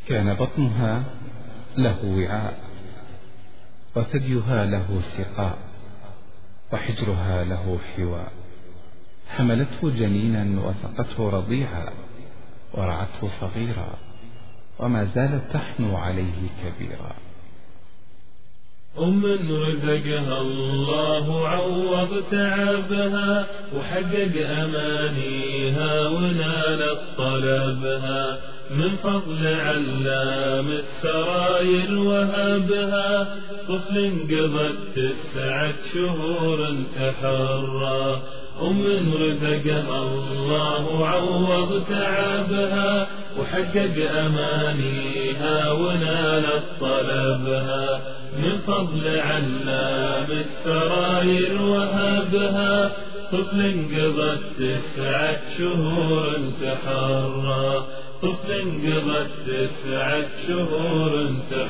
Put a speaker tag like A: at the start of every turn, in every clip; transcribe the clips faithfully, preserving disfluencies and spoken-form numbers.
A: كان بطنها له وعاء، وثديها له سقاء، وحجرها له حواء. حملته جنينا وسقته رضيعا، ورعته صغيرا، وما زالت تحنو عليه كبيرا.
B: أم رزقها الله عوض تعبها، وحقق أمانيها ونالت طلبها، من فضل علام السراير وهبها، طفل قضت تسعة شهور تحرى. أم رزقها الله عوض تعبها، وحقق أمانيها ونالت طلبها، من فضل علام السراير وهبها، طفل قضت تسعة شهور تحرى. طفل قضت تسعة شهور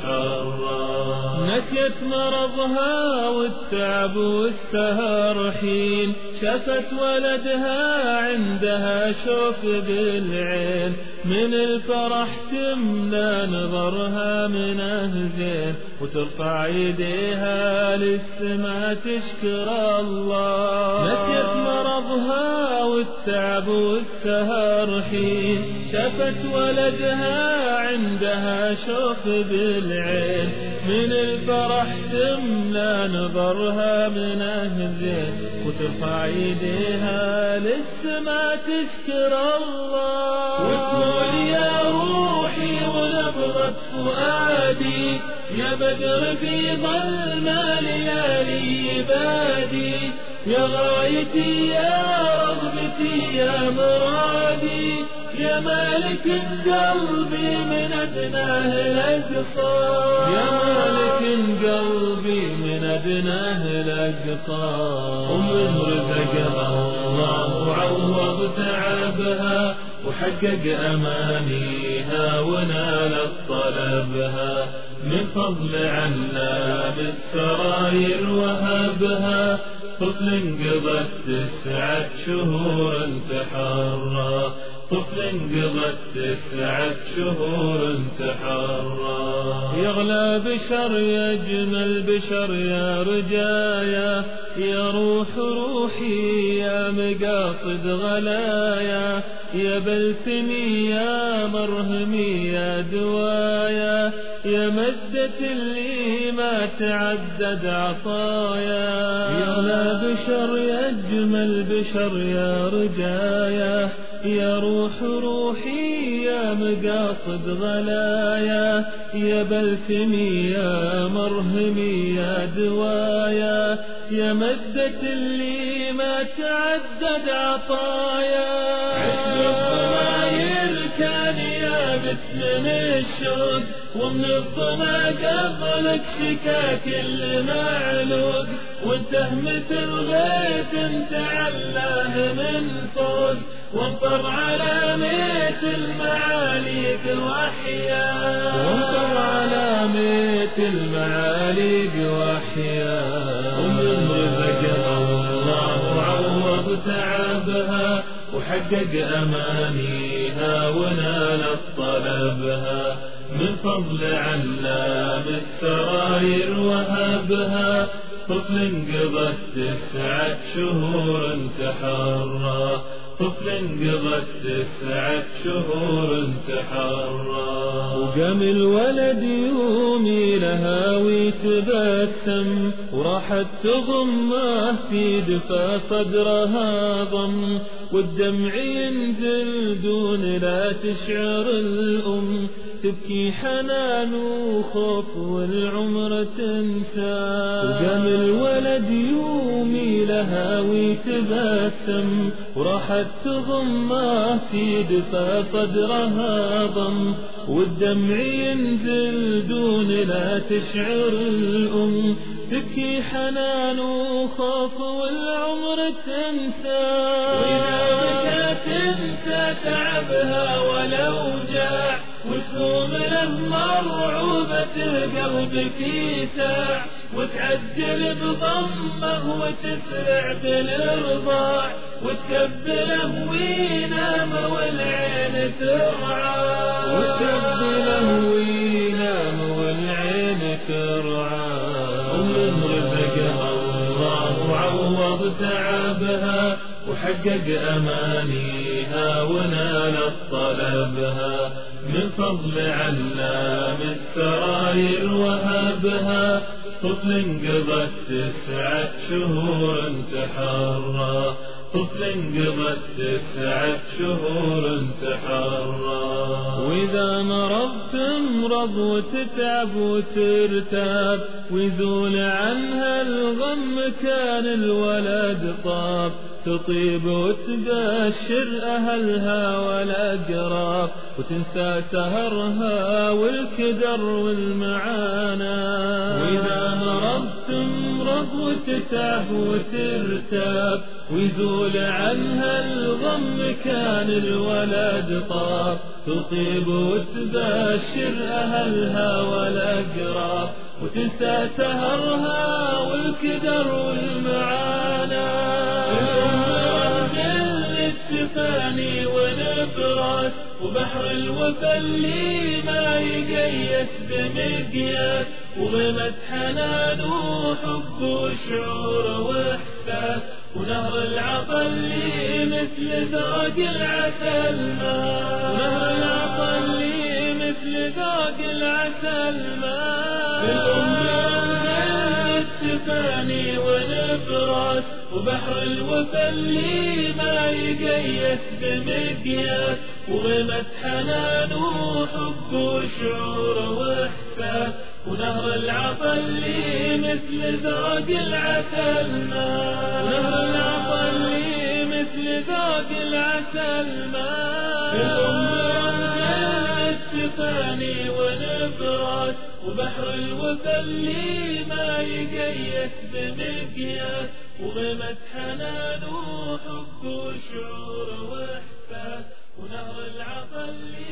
B: تحرى. نسيت مرضها والتعب والسهر حين شافت ولدها عندها شوف بالعين، من الفرح تملى نظرها منه زين، وترفع يديها للسما تشكر الله. نسيت مرضها والتعب والسهر حين شافت ولدها عندها شوف بالعين، من الفرح تملى نظرها منه زين، وترفع يديها للسما تشكر الله. وتقول يا روحي ونبضة فؤادي، يا بدر في ظلمة ليالي بادي، يا غايتي يا رغبتي يا مرادي، يا مالك قلبي من أدناه الأقصى. يا مالك قلبي من أدناه الأقصى. أم رزقها الله عوض تعبها، وحقق أمانيها ونالت طلبها، من فضل علام السراير وهبها، طفل قضت تسعة شهور تحرى. طفل قضت تسعة شهور تحرى. يغلى بشر يجمل بشر يا رجايا، يا روح روحي يا مقاصد غلايا، يا بلسمي يا مرهمي يا دوايا، يا مدة اللي ما تعدد عطايا. يغلى بشر يجمل بشر يا رجايا، يا روح روحي يا مقاصد غلايا، يا بلسمي يا مرهمي يا دوايا، يا مدة اللي ما تعدد عطايا. عشق الضماير كان يابس من الشوق، ومن الظما قبلك شكا كل معلوق، وانته مثل غيث تعلاه من فوق، وانطر على ميت المعاليق وحيا. وانطر على ميت المعاليق وحيا. ومن رزقها الله عوض تعبها، وحقق أمانيها ونالت طلبها، من فضل علام السراير وهبها، طفل قضت تسعة شهور تحرى. طفل قضت تسعة شهور تحرى. وقام الولد يومي لها ويتبسم، وراحت تضمه في دفا صدرها ضم، والدمع ينزل دون لا تشعر الأم، تبكي حنان وخوف والعمر تنسى. وقام الولد يومي لها ويتبسم، وراحت تضمه في دفا صدرها ضم، والدمع ينزل دون لا تشعر الأم، تبكي حنان وخوف والعمر تنسى. وإذا بكى تنسى تعبها ولو جاع، وسوم له مرعوبة القلب في ساع، وتعجل بضمه وتسرع بالإرضاع، وتكبله وينام والعين ترعى. وتكبله عوض تعبها وحقق أمانيها ونالت طلبها من فضل علام السراير وهبها طفل قضت تسعة شهور تحرى طفل قضت تسعة شهور تحرى وإذا مرضت تمرض وتتعب وترتاب ويزول عنها الغم كان الولد طاب تطيب وتبشر أهلها والأقراب وتنسى سهرها والكدر والمعاناة وإذا مرضت تمرض وتتعب وترتاب ويزول عنها الغم كان الولد طاب تطيب وتبشر أهلها والأقراب وتنسى سهرها والكدر والمعاناة التفاني ونبراس وبحر الوفا اللي ما يقيس بمقياس وغمت حنان وحب وشعور واحساس ونهر العطا اللي مثل ذاق العسل ماء ونهر العطا اللي مثل ذاق العسل ماء التفاني ونبراس وبحر الوفا اللي ما يقيس بمقياس وغمت حنان وحب وشعور واحساس ونهر العطا اللي مثل ذاق العسل ماء ونهر العطا اللي مثل ذاق العسل ماء التفاني ونبراس وبحر الوفا اللي ما يقيس بمقياس وغمت حنان وحب وشعور واحساس ونهر العطا اللي